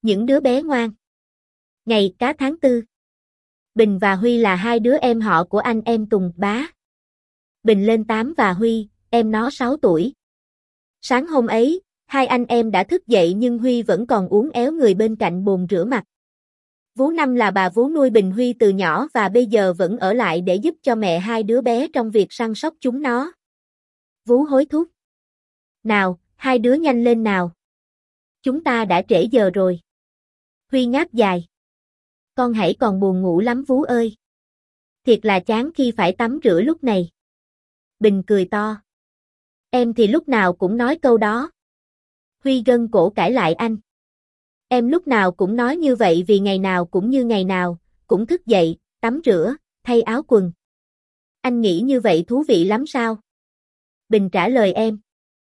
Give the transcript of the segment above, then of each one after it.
Những đứa bé ngoan. Ngày cá tháng 4. Bình và Huy là hai đứa em họ của anh em Tùng bá. Bình lên 8 và Huy, em nó 6 tuổi. Sáng hôm ấy, hai anh em đã thức dậy nhưng Huy vẫn còn uốn éo người bên cạnh bồn rửa mặt. Vú Năm là bà vú nuôi Bình Huy từ nhỏ và bây giờ vẫn ở lại để giúp cho mẹ hai đứa bé trong việc săn sóc chúng nó. Vú hối thúc. Nào, hai đứa nhanh lên nào. Chúng ta đã trễ giờ rồi. Huy ngáp dài. Con hãy còn buồn ngủ lắm Vú ơi. Thiệt là chán khi phải tắm rửa lúc này. Bình cười to. Em thì lúc nào cũng nói câu đó. Huy gân cổ cãi lại anh. Em lúc nào cũng nói như vậy vì ngày nào cũng như ngày nào, cũng thức dậy, tắm rửa, thay áo quần. Anh nghĩ như vậy thú vị lắm sao? Bình trả lời em.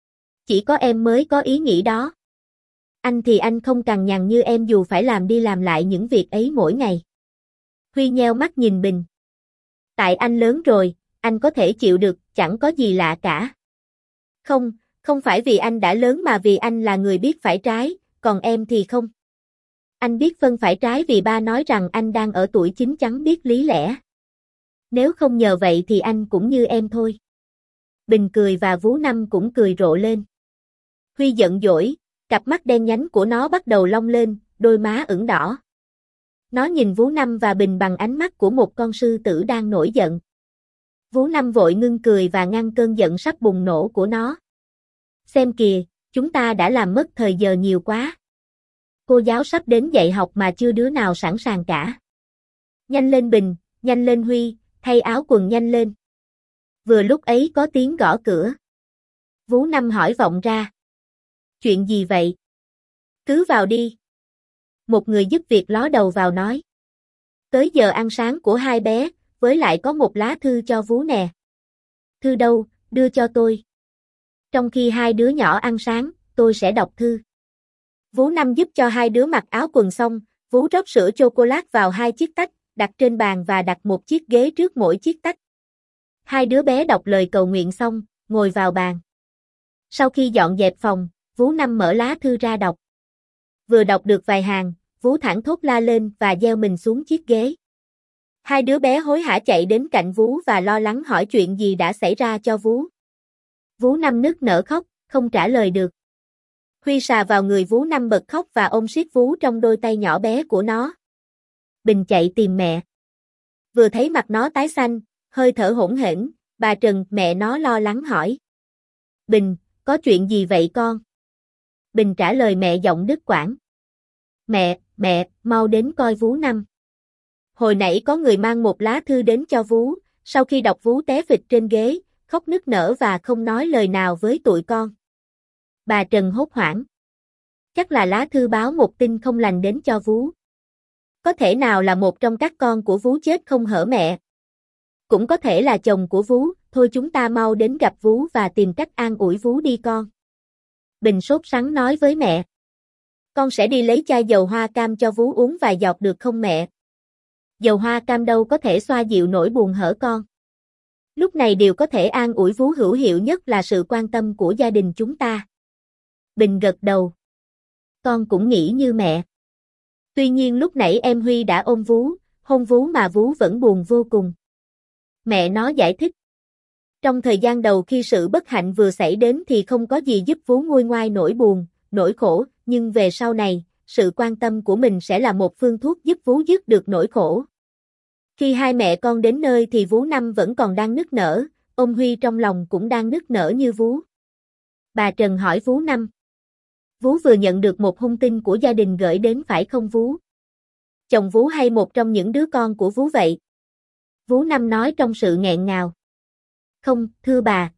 Chỉ có em mới có ý nghĩ đó. Anh thì anh không cằn nhằn như em dù phải làm đi làm lại những việc ấy mỗi ngày. Huy nheo mắt nhìn Bình. Tại anh lớn rồi, anh có thể chịu được, chẳng có gì lạ cả. Không, không phải vì anh đã lớn mà vì anh là người biết phải trái, còn em thì không. Anh biết phân phải trái vì ba nói rằng anh đang ở tuổi chín chắn biết lý lẽ. Nếu không nhờ vậy thì anh cũng như em thôi. Bình cười và Vú Năm cũng cười rộ lên. Huy giận dỗi, cặp mắt đen nhánh của nó bắt đầu long lên, đôi má ửng đỏ. Nó nhìn Vú Năm và Bình bằng ánh mắt của một con sư tử đang nổi giận. Vú Năm vội ngưng cười và ngăn cơn giận sắp bùng nổ của nó. Xem kìa, chúng ta đã làm mất thời giờ nhiều quá. Cô giáo sắp đến dạy học mà chưa đứa nào sẵn sàng cả. Nhanh lên Bình, nhanh lên Huy, thay áo quần nhanh lên. Vừa lúc ấy có tiếng gõ cửa. Vú Năm hỏi vọng ra. Chuyện gì vậy? Cứ vào đi. Một người giúp việc ló đầu vào nói. Tới giờ ăn sáng của hai bé, với lại có một lá thư cho Vú nè. Thư đâu, đưa cho tôi. Trong khi hai đứa nhỏ ăn sáng, tôi sẽ đọc thư. Vú Năm giúp cho hai đứa mặc áo quần xong, Vú rót sữa chocolate vào hai chiếc tách, đặt trên bàn và đặt một chiếc ghế trước mỗi chiếc tách. Hai đứa bé đọc lời cầu nguyện xong, ngồi vào bàn. Sau khi dọn dẹp phòng, Vú Năm mở lá thư ra đọc. Vừa đọc được vài hàng, Vú thẳng thốt la lên và gieo mình xuống chiếc ghế. Hai đứa bé hối hả chạy đến cạnh Vú và lo lắng hỏi chuyện gì đã xảy ra cho Vú. Vú Năm nức nở khóc, không trả lời được. Huy sà vào người Vú Năm bật khóc và ôm siết Vú trong đôi tay nhỏ bé của nó. Bình chạy tìm mẹ. Vừa thấy mặt nó tái xanh, hơi thở hỗn hển, bà Trần, mẹ nó lo lắng hỏi. Bình, có chuyện gì vậy con? Bình trả lời mẹ giọng đứt quãng. Mẹ, mau đến coi Vú Năm. Hồi nãy có người mang một lá thư đến cho Vú, sau khi đọc Vú té phịch trên ghế, khóc nức nở và không nói lời nào với tụi con. Bà Trần hốt hoảng. Chắc là lá thư báo một tin không lành đến cho Vú. Có thể nào là một trong các con của Vú chết không hở mẹ? Cũng có thể là chồng của Vú, thôi chúng ta mau đến gặp Vú và tìm cách an ủi Vú đi con. Bình sốt sắng nói với mẹ. Con sẽ đi lấy chai dầu hoa cam cho Vú uống vài giọt được không mẹ? Dầu hoa cam đâu có thể xoa dịu nỗi buồn hở con. Lúc này điều có thể an ủi Vú hữu hiệu nhất là sự quan tâm của gia đình chúng ta. Bình gật đầu. Con cũng nghĩ như mẹ. Tuy nhiên lúc nãy em Huy đã ôm Vú, hôn Vú mà Vú vẫn buồn vô cùng. Mẹ nó giải thích. Trong thời gian đầu khi sự bất hạnh vừa xảy đến thì không có gì giúp Vú nguôi ngoai nỗi buồn, nỗi khổ, nhưng về sau này, sự quan tâm của mình sẽ là một phương thuốc giúp Vú dứt được nỗi khổ. Khi hai mẹ con đến nơi thì Vú Năm vẫn còn đang nức nở, ôm Huy trong lòng cũng đang nức nở như Vú. Bà Trần hỏi Vú Năm. Vú vừa nhận được một hung tin của gia đình gửi đến phải không Vú? Chồng Vú hay một trong những đứa con của Vú vậy? Vú Năm nói trong sự nghẹn ngào. Không, thưa bà,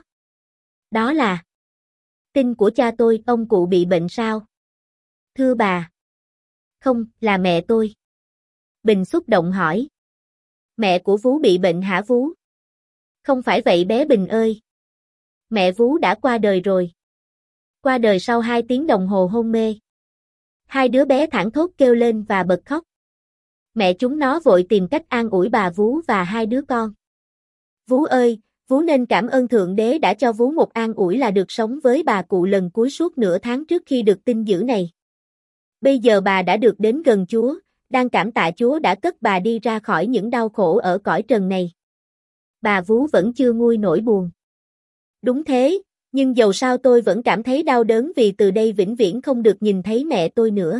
đó là tin của cha tôi, ông cụ bị bệnh sao? Thưa bà. Không, là mẹ tôi. Bình xúc động hỏi. Mẹ của Vú bị bệnh hả Vú? Không phải vậy bé Bình ơi. Mẹ Vú đã qua đời rồi. Qua đời sau 2 tiếng đồng hồ hôn mê. Hai đứa bé thảng thốt kêu lên và bật khóc. Mẹ chúng nó vội tìm cách an ủi bà Vú và hai đứa con. Vú ơi, Vú nên cảm ơn Thượng Đế đã cho Vú một an ủi là được sống với bà cụ lần cuối suốt nửa tháng trước khi được tin dữ này. Bây giờ bà đã được đến gần Chúa, đang cảm tạ Chúa đã cất bà đi ra khỏi những đau khổ ở cõi trần này. Bà vú vẫn chưa nguôi nỗi buồn. Đúng thế, nhưng dầu sao tôi vẫn cảm thấy đau đớn vì từ đây vĩnh viễn không được nhìn thấy mẹ tôi nữa.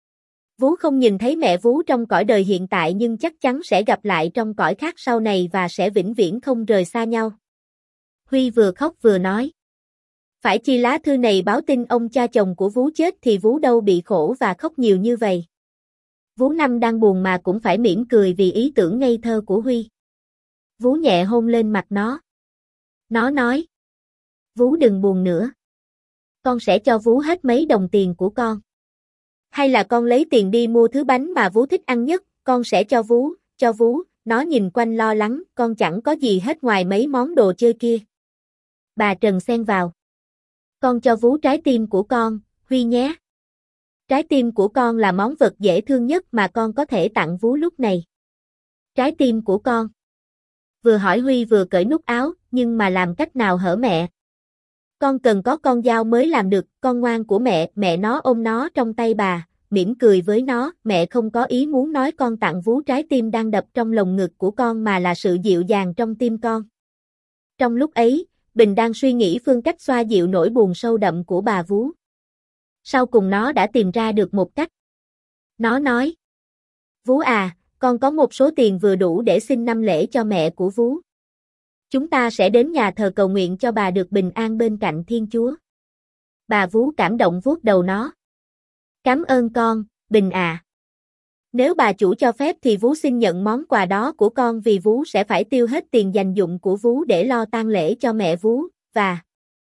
Vú không nhìn thấy mẹ vú trong cõi đời hiện tại nhưng chắc chắn sẽ gặp lại trong cõi khác sau này và sẽ vĩnh viễn không rời xa nhau. Huy vừa khóc vừa nói. Phải chi lá thư này báo tin ông cha chồng của vú chết thì vú đâu bị khổ và khóc nhiều như vậy. Vú Năm đang buồn mà cũng phải mỉm cười vì ý tưởng ngây thơ của Huy. Vú nhẹ hôn lên mặt nó. Nó nói. Vú đừng buồn nữa. Con sẽ cho vú hết mấy đồng tiền của con. Hay là con lấy tiền đi mua thứ bánh mà vú thích ăn nhất, con sẽ cho vú, nó nhìn quanh lo lắng, con chẳng có gì hết ngoài mấy món đồ chơi kia. Bà Trần xen vào. Con cho vú trái tim của con, Huy nhé. Trái tim của con là món vật dễ thương nhất mà con có thể tặng vú lúc này. Trái tim của con. Vừa hỏi Huy vừa cởi nút áo, nhưng mà làm cách nào hở mẹ? Con cần có con dao mới làm được, con ngoan của mẹ nó ôm nó trong tay bà, mỉm cười với nó, mẹ không có ý muốn nói con tặng vú trái tim đang đập trong lồng ngực của con mà là sự dịu dàng trong tim con. Trong lúc ấy, Bình đang suy nghĩ phương cách xoa dịu nỗi buồn sâu đậm của bà vú. Sau cùng nó đã tìm ra được một cách. Nó nói, vú à, con có một số tiền vừa đủ để xin năm lễ cho mẹ của vú. Chúng ta sẽ đến nhà thờ cầu nguyện cho bà được bình an bên cạnh Thiên Chúa. Bà vú cảm động vuốt đầu nó. Cảm ơn con, Bình à. Nếu bà chủ cho phép thì vú xin nhận món quà đó của con vì vú sẽ phải tiêu hết tiền dành dụm của vú để lo tang lễ cho mẹ vú, và...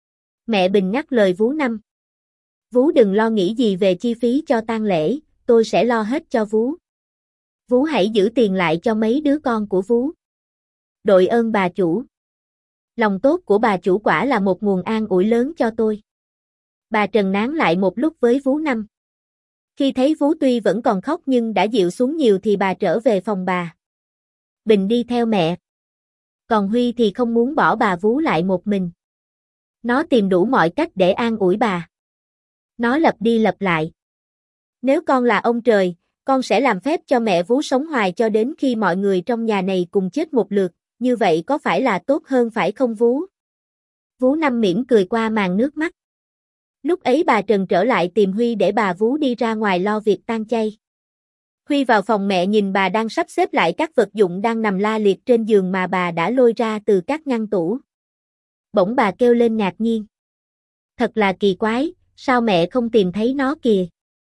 Mẹ Bình ngắt lời vú Năm. Vú đừng lo nghĩ gì về chi phí cho tang lễ, tôi sẽ lo hết cho vú. Vú hãy giữ tiền lại cho mấy đứa con của vú. Đội ơn bà chủ. Lòng tốt của bà chủ quả là một nguồn an ủi lớn cho tôi. Bà Trần nán lại một lúc với vú Năm. Khi thấy vú tuy vẫn còn khóc nhưng đã dịu xuống nhiều thì bà trở về phòng bà. Bình đi theo mẹ. Còn Huy thì không muốn bỏ bà vú lại một mình. Nó tìm đủ mọi cách để an ủi bà. Nó lặp đi lặp lại. Nếu con là ông trời, con sẽ làm phép cho mẹ vú sống hoài cho đến khi mọi người trong nhà này cùng chết một lượt, như vậy có phải là tốt hơn phải không vú? Vú Năm mỉm cười qua màn nước mắt. Lúc ấy bà Trần trở lại tìm Huy để bà vú đi ra ngoài lo việc tang chay. Huy vào phòng mẹ nhìn bà đang sắp xếp lại các vật dụng đang nằm la liệt trên giường mà bà đã lôi ra từ các ngăn tủ. Bỗng bà kêu lên ngạc nhiên. Thật là kỳ quái, sao mẹ không tìm thấy nó kìa?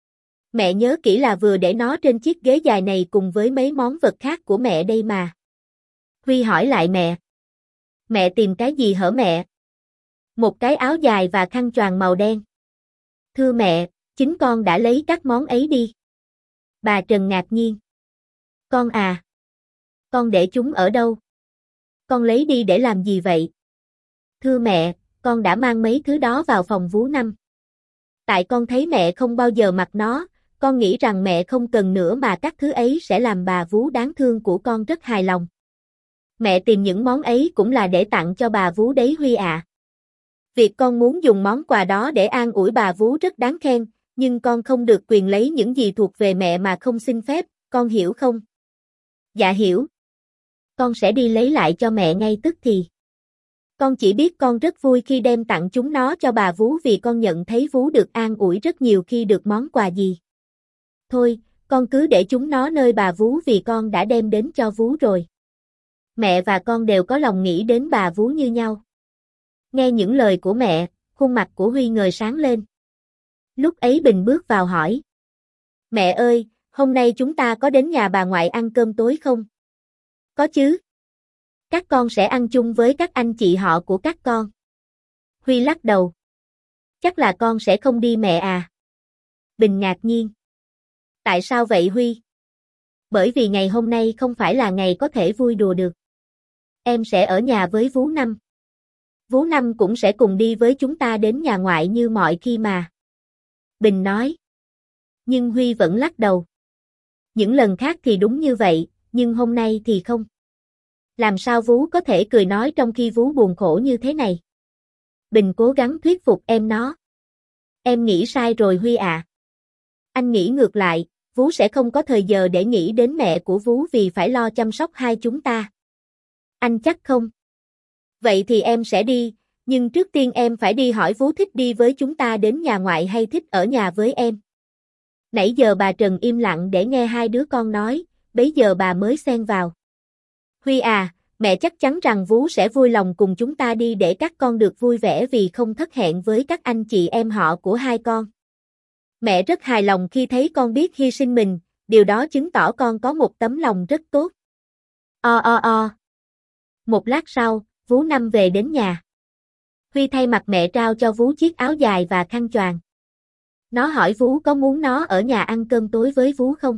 Mẹ nhớ kỹ là vừa để nó trên chiếc ghế dài này cùng với mấy món vật khác của mẹ đây mà. Huy hỏi lại mẹ. Mẹ tìm cái gì hở mẹ? Một cái áo dài và khăn choàng màu đen. Thưa mẹ, chính con đã lấy các món ấy đi. Bà Trần ngạc nhiên. Con à? Con để chúng ở đâu? Con lấy đi để làm gì vậy? Thưa mẹ, con đã mang mấy thứ đó vào phòng vú Năm. Tại con thấy mẹ không bao giờ mặc nó, con nghĩ rằng mẹ không cần nữa mà các thứ ấy sẽ làm bà vú đáng thương của con rất hài lòng. Mẹ tìm những món ấy cũng là để tặng cho bà vú đấy Huy ạ. Việc con muốn dùng món quà đó để an ủi bà vú rất đáng khen, nhưng con không được quyền lấy những gì thuộc về mẹ mà không xin phép, con hiểu không? Dạ hiểu. Con sẽ đi lấy lại cho mẹ ngay tức thì. Con chỉ biết con rất vui khi đem tặng chúng nó cho bà vú vì con nhận thấy vú được an ủi rất nhiều khi được món quà gì. Thôi, con cứ để chúng nó nơi bà vú vì con đã đem đến cho vú rồi. Mẹ và con đều có lòng nghĩ đến bà vú như nhau. Nghe những lời của mẹ, khuôn mặt của Huy ngời sáng lên. Lúc ấy Bình bước vào hỏi. Mẹ ơi, hôm nay chúng ta có đến nhà bà ngoại ăn cơm tối không? Có chứ. Các con sẽ ăn chung với các anh chị họ của các con. Huy lắc đầu. Chắc là con sẽ không đi mẹ à. Bình ngạc nhiên. Tại sao vậy Huy? Bởi vì ngày hôm nay không phải là ngày có thể vui đùa được. Em sẽ ở nhà với vú Năm. Vú Năm cũng sẽ cùng đi với chúng ta đến nhà ngoại như mọi khi mà. Bình nói. Nhưng Huy vẫn lắc đầu. Những lần khác thì đúng như vậy, nhưng hôm nay thì không. Làm sao vú có thể cười nói trong khi vú buồn khổ như thế này? Bình cố gắng thuyết phục em nó. Em nghĩ sai rồi Huy ạ. Anh nghĩ ngược lại, Vú sẽ không có thời giờ để nghĩ đến mẹ của Vú vì phải lo chăm sóc hai chúng ta. Anh chắc không? Vậy thì em sẽ đi, nhưng trước tiên em phải đi hỏi Vú thích đi với chúng ta đến nhà ngoại hay thích ở nhà với em. Nãy giờ bà Trần im lặng để nghe hai đứa con nói, bấy giờ bà mới xen vào. Huy à, mẹ chắc chắn rằng Vú sẽ vui lòng cùng chúng ta đi để các con được vui vẻ vì không thất hẹn với các anh chị em họ của hai con. Mẹ rất hài lòng khi thấy con biết hy sinh mình, điều đó chứng tỏ con có một tấm lòng rất tốt. Một lát sau, Vú Năm về đến nhà. Huy thay mặt mẹ trao cho Vú chiếc áo dài và khăn choàng. Nó hỏi Vú có muốn nó ở nhà ăn cơm tối với Vú không?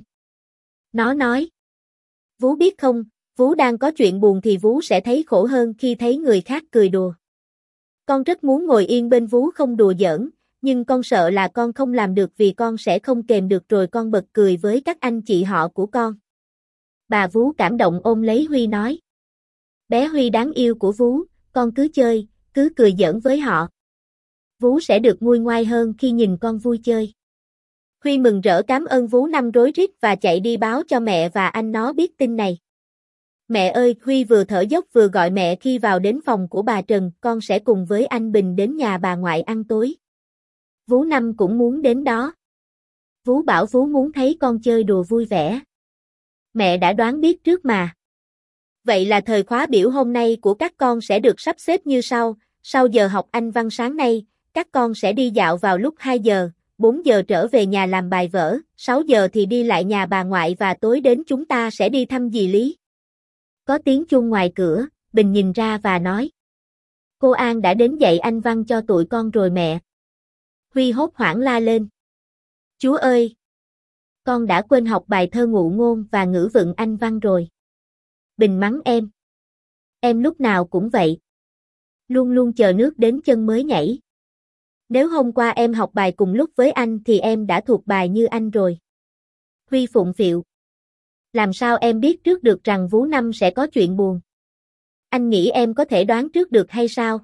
Nó nói. Vú biết không, Vú đang có chuyện buồn thì Vú sẽ thấy khổ hơn khi thấy người khác cười đùa. Con rất muốn ngồi yên bên Vú không đùa giỡn, nhưng con sợ là con không làm được vì con sẽ không kềm được rồi con bật cười với các anh chị họ của con. Bà Vú cảm động ôm lấy Huy nói. Bé Huy đáng yêu của Vú, con cứ chơi, cứ cười giỡn với họ. Vú sẽ được nguôi ngoai hơn khi nhìn con vui chơi. Huy mừng rỡ cảm ơn Vú Năm rối rít và chạy đi báo cho mẹ và anh nó biết tin này. Mẹ ơi, Huy vừa thở dốc vừa gọi mẹ khi vào đến phòng của bà Trần, con sẽ cùng với anh Bình đến nhà bà ngoại ăn tối. Vú Năm cũng muốn đến đó. Vú bảo Vú muốn thấy con chơi đùa vui vẻ. Mẹ đã đoán biết trước mà. Vậy là thời khóa biểu hôm nay của các con sẽ được sắp xếp như sau giờ học Anh văn sáng nay, các con sẽ đi dạo vào lúc 2 giờ, 4 giờ trở về nhà làm bài vở, 6 giờ thì đi lại nhà bà ngoại và tối đến chúng ta sẽ đi thăm dì Lý. Có tiếng chuông ngoài cửa, Bình nhìn ra và nói. Cô An đã đến dạy Anh văn cho tụi con rồi mẹ. Huy hốt hoảng la lên. Chúa ơi! Con đã quên học bài thơ ngụ ngôn và ngữ vựng Anh văn rồi. Bình mắng em. Em lúc nào cũng vậy. Luôn luôn chờ nước đến chân mới nhảy. Nếu hôm qua em học bài cùng lúc với anh thì em đã thuộc bài như anh rồi. Huy phụng phịu. Làm sao em biết trước được rằng Vú Năm sẽ có chuyện buồn? Anh nghĩ em có thể đoán trước được hay sao?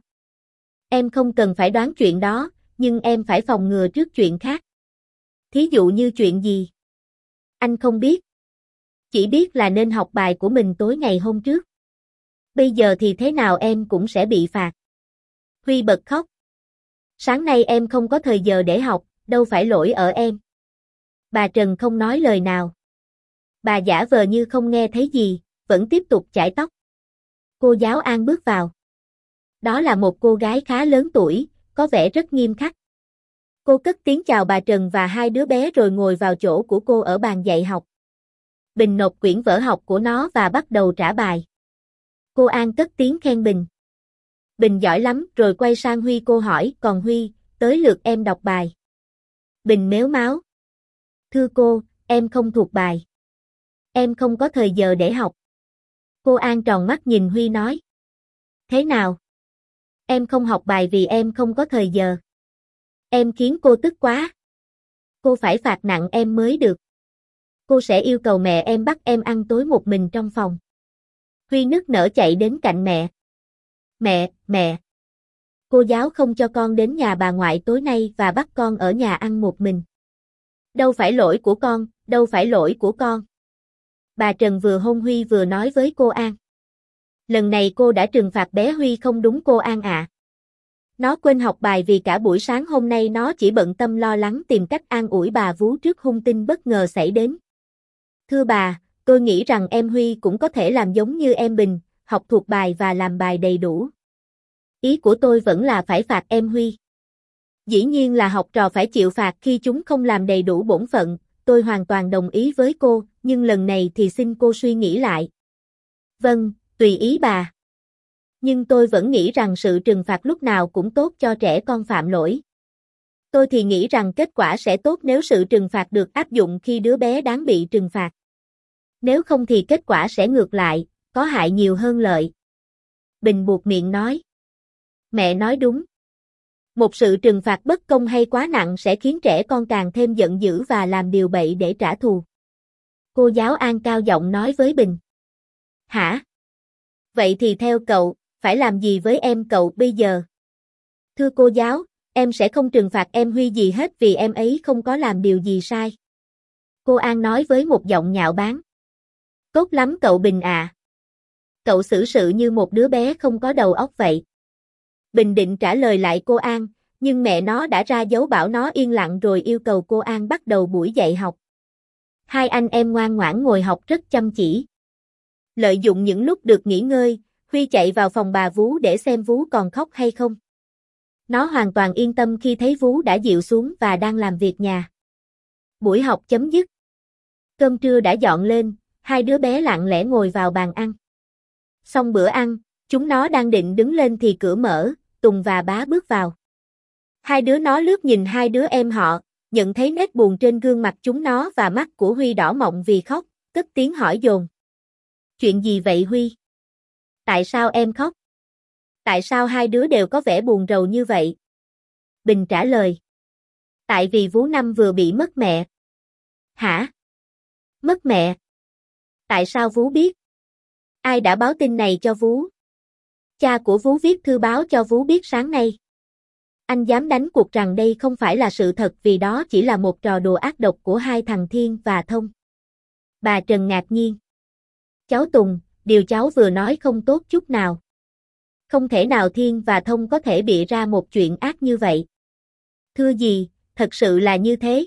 Em không cần phải đoán chuyện đó, nhưng em phải phòng ngừa trước chuyện khác. Thí dụ như chuyện gì? Anh không biết. Chỉ biết là nên học bài của mình tối ngày hôm trước. Bây giờ thì thế nào em cũng sẽ bị phạt. Huy bật khóc. Sáng nay em không có thời giờ để học, đâu phải lỗi ở em. Bà Trần không nói lời nào. Bà giả vờ như không nghe thấy gì, vẫn tiếp tục chải tóc. Cô giáo An bước vào. Đó là một cô gái khá lớn tuổi, có vẻ rất nghiêm khắc. Cô cất tiếng chào bà Trần và hai đứa bé rồi ngồi vào chỗ của cô ở bàn dạy học. Bình nộp quyển vở học của nó và bắt đầu trả bài. Cô An cất tiếng khen Bình. Bình giỏi lắm rồi quay sang Huy cô hỏi, còn Huy, tới lượt em đọc bài. Bình mếu máo. Thưa cô, em không thuộc bài. Em không có thời giờ để học. Cô An tròn mắt nhìn Huy nói. Thế nào? Em không học bài vì em không có thời giờ. Em khiến cô tức quá. Cô phải phạt nặng em mới được. Cô sẽ yêu cầu mẹ em bắt em ăn tối một mình trong phòng. Huy nức nở chạy đến cạnh mẹ. Mẹ. Cô giáo không cho con đến nhà bà ngoại tối nay và bắt con ở nhà ăn một mình. Đâu phải lỗi của con, đâu phải lỗi của con. Bà Trần vừa hôn Huy vừa nói với cô An. Lần này cô đã trừng phạt bé Huy không đúng cô An ạ. Nó quên học bài vì cả buổi sáng hôm nay nó chỉ bận tâm lo lắng tìm cách an ủi bà Vú trước hung tin bất ngờ xảy đến. Thưa bà, tôi nghĩ rằng em Huy cũng có thể làm giống như em Bình, học thuộc bài và làm bài đầy đủ. Ý của tôi vẫn là phải phạt em Huy. Dĩ nhiên là học trò phải chịu phạt khi chúng không làm đầy đủ bổn phận, tôi hoàn toàn đồng ý với cô, nhưng lần này thì xin cô suy nghĩ lại. Vâng, tùy ý bà. Nhưng tôi vẫn nghĩ rằng sự trừng phạt lúc nào cũng tốt cho trẻ con phạm lỗi. Tôi thì nghĩ rằng kết quả sẽ tốt nếu sự trừng phạt được áp dụng khi đứa bé đáng bị trừng phạt. Nếu không thì kết quả sẽ ngược lại, có hại nhiều hơn lợi. Bình buột miệng nói. Mẹ nói đúng. Một sự trừng phạt bất công hay quá nặng sẽ khiến trẻ con càng thêm giận dữ và làm điều bậy để trả thù. Cô giáo An cao giọng nói với Bình. Hả? Vậy thì theo cậu, phải làm gì với em cậu bây giờ? Thưa cô giáo, Em sẽ không trừng phạt em Huy gì hết vì em ấy không có làm điều gì sai. Cô An nói với một giọng nhạo báng. Tốt lắm cậu Bình à. Cậu xử sự như một đứa bé không có đầu óc vậy. Bình định trả lời lại cô An, nhưng mẹ nó đã ra dấu bảo nó yên lặng rồi yêu cầu cô An bắt đầu buổi dạy học. Hai anh em ngoan ngoãn ngồi học rất chăm chỉ. Lợi dụng những lúc được nghỉ ngơi, Huy chạy vào phòng bà Vú để xem Vú còn khóc hay không. Nó hoàn toàn yên tâm khi thấy Vú đã dịu xuống và đang làm việc nhà. Buổi học chấm dứt. Cơm trưa đã dọn lên, hai đứa bé lặng lẽ ngồi vào bàn ăn. Xong bữa ăn, chúng nó đang định đứng lên thì cửa mở, Tùng và Bá bước vào. Hai đứa nó lướt nhìn hai đứa em họ, nhận thấy nét buồn trên gương mặt chúng nó và mắt của Huy đỏ mọng vì khóc, cất tiếng hỏi dồn. Chuyện gì vậy Huy? Tại sao em khóc? Tại sao hai đứa đều có vẻ buồn rầu như vậy? Bình trả lời. Tại vì Vú Năm vừa bị mất mẹ. Hả? Mất mẹ? Tại sao Vú biết? Ai đã báo tin này cho Vú? Cha của Vú viết thư báo cho Vú biết sáng nay. Anh dám đánh cuộc rằng đây không phải là sự thật vì đó chỉ là một trò đùa ác độc của hai thằng Thiên và Thông. Bà Trần ngạc nhiên. Cháu Tùng, điều cháu vừa nói không tốt chút nào. Không thể nào Thiên và Thông có thể bịa ra một chuyện ác như vậy. Thưa gì, thật sự là như thế.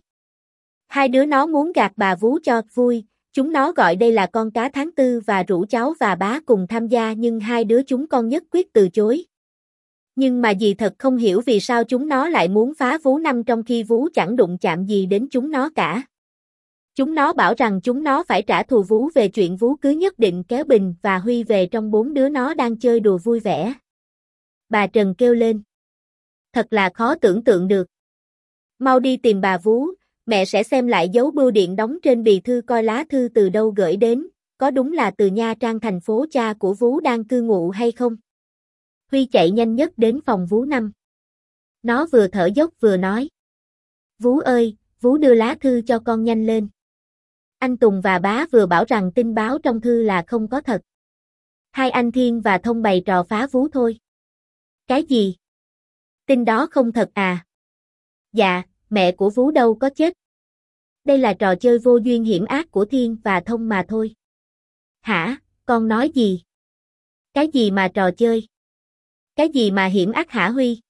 Hai đứa nó muốn gạt bà Vú cho vui, chúng nó gọi đây là con cá tháng tư và rủ cháu và Bá cùng tham gia nhưng hai đứa chúng con nhất quyết từ chối. Nhưng mà dì thật không hiểu vì sao chúng nó lại muốn phá Vú Năm trong khi Vú chẳng đụng chạm gì đến chúng nó cả. Chúng nó bảo rằng chúng nó phải trả thù Vú về chuyện Vú cứ nhất định kéo Bình và Huy về trong bốn đứa nó đang chơi đùa vui vẻ. Bà Trần kêu lên. Thật là khó tưởng tượng được. Mau đi tìm bà Vú, mẹ sẽ xem lại dấu bưu điện đóng trên bì thư coi lá thư từ đâu gửi đến, có đúng là từ Nha Trang thành phố cha của Vú đang cư ngụ hay không? Huy chạy nhanh nhất đến phòng Vú Năm. Nó vừa thở dốc vừa nói. Vú ơi, Vú đưa lá thư cho con nhanh lên. Anh Tùng và Bá vừa bảo rằng tin báo trong thư là không có thật. Hai anh Thiên và Thông bày trò phá Vú thôi. Cái gì? Tin đó không thật à? Dạ, mẹ của Vú đâu có chết. Đây là trò chơi vô duyên hiểm ác của Thiên và Thông mà thôi. Hả, con nói gì? Cái gì mà trò chơi? Cái gì mà hiểm ác hả Huy?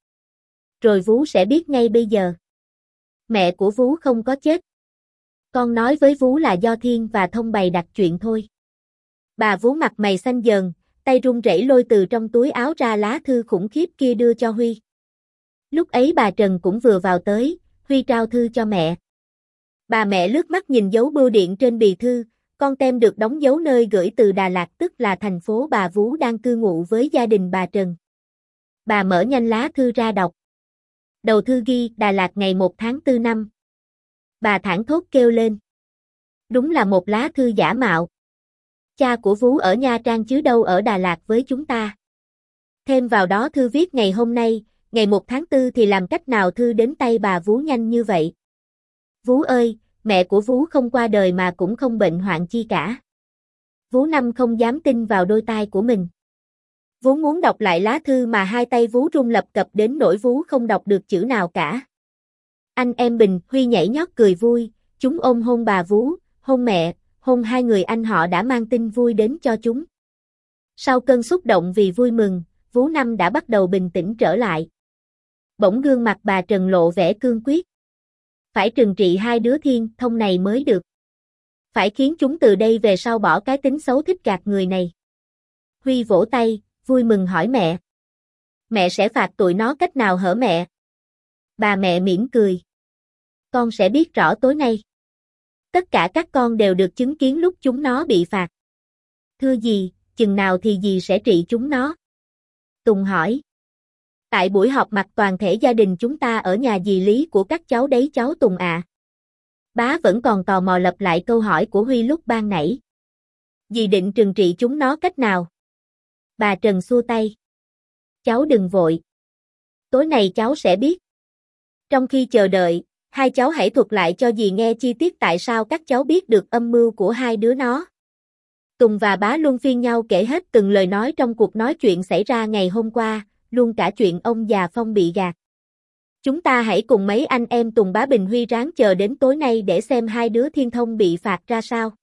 Rồi Vú sẽ biết ngay bây giờ. Mẹ của Vú không có chết. Con nói với Vú là do Thiên và Thông bày đặt chuyện thôi. Bà Vú mặt mày xanh dờn, tay run rẩy lôi từ trong túi áo ra lá thư khủng khiếp kia đưa cho Huy. Lúc ấy bà Trần cũng vừa vào tới, Huy trao thư cho mẹ. Bà mẹ lướt mắt nhìn dấu bưu điện trên bì thư, con tem được đóng dấu nơi gửi từ Đà Lạt tức là thành phố bà Vú đang cư ngụ với gia đình bà Trần. Bà mở nhanh lá thư ra đọc. Đầu thư ghi Đà Lạt ngày 1 tháng 4 năm. Bà thảng thốt kêu lên. Đúng là một lá thư giả mạo. Cha của Vú ở Nha Trang chứ đâu ở Đà Lạt với chúng ta. Thêm vào đó thư viết ngày hôm nay, ngày 1 tháng 4 thì làm cách nào thư đến tay bà Vú nhanh như vậy? Vú ơi, mẹ của Vú không qua đời mà cũng không bệnh hoạn chi cả. Vú Năm không dám tin vào đôi tai của mình. Vú muốn đọc lại lá thư mà hai tay Vú run lập cập đến nỗi Vú không đọc được chữ nào cả. Anh em Bình, Huy nhảy nhót cười vui, chúng ôm hôn bà Vú, hôn mẹ, hôn hai người anh họ đã mang tin vui đến cho chúng. Sau cơn xúc động vì vui mừng, Vú Năm đã bắt đầu bình tĩnh trở lại. Bỗng gương mặt bà Trần lộ vẻ cương quyết. Phải trừng trị hai đứa Thiên, Thông này mới được. Phải khiến chúng từ đây về sau bỏ cái tính xấu thích gạt người này. Huy vỗ tay, vui mừng hỏi mẹ. Mẹ sẽ phạt tụi nó cách nào hở mẹ? Bà mẹ mỉm cười. Con sẽ biết rõ tối nay. Tất cả các con đều được chứng kiến lúc chúng nó bị phạt. Thưa dì, chừng nào thì dì sẽ trị chúng nó? Tùng hỏi. Tại buổi họp mặt toàn thể gia đình chúng ta ở nhà dì Lý của các cháu đấy cháu Tùng ạ. Bá vẫn còn tò mò lặp lại câu hỏi của Huy lúc ban nãy. Dì định trừng trị chúng nó cách nào? Bà Trần xua tay. Cháu đừng vội. Tối nay cháu sẽ biết. Trong khi chờ đợi, hai cháu hãy thuật lại cho dì nghe chi tiết tại sao các cháu biết được âm mưu của hai đứa nó. Tùng và Bá luân phiên nhau kể hết từng lời nói trong cuộc nói chuyện xảy ra ngày hôm qua, luôn cả chuyện ông già Phong bị gạt. Chúng ta hãy cùng mấy anh em Tùng Bá Bình Huy ráng chờ đến tối nay để xem hai đứa Thiên Thông bị phạt ra sao.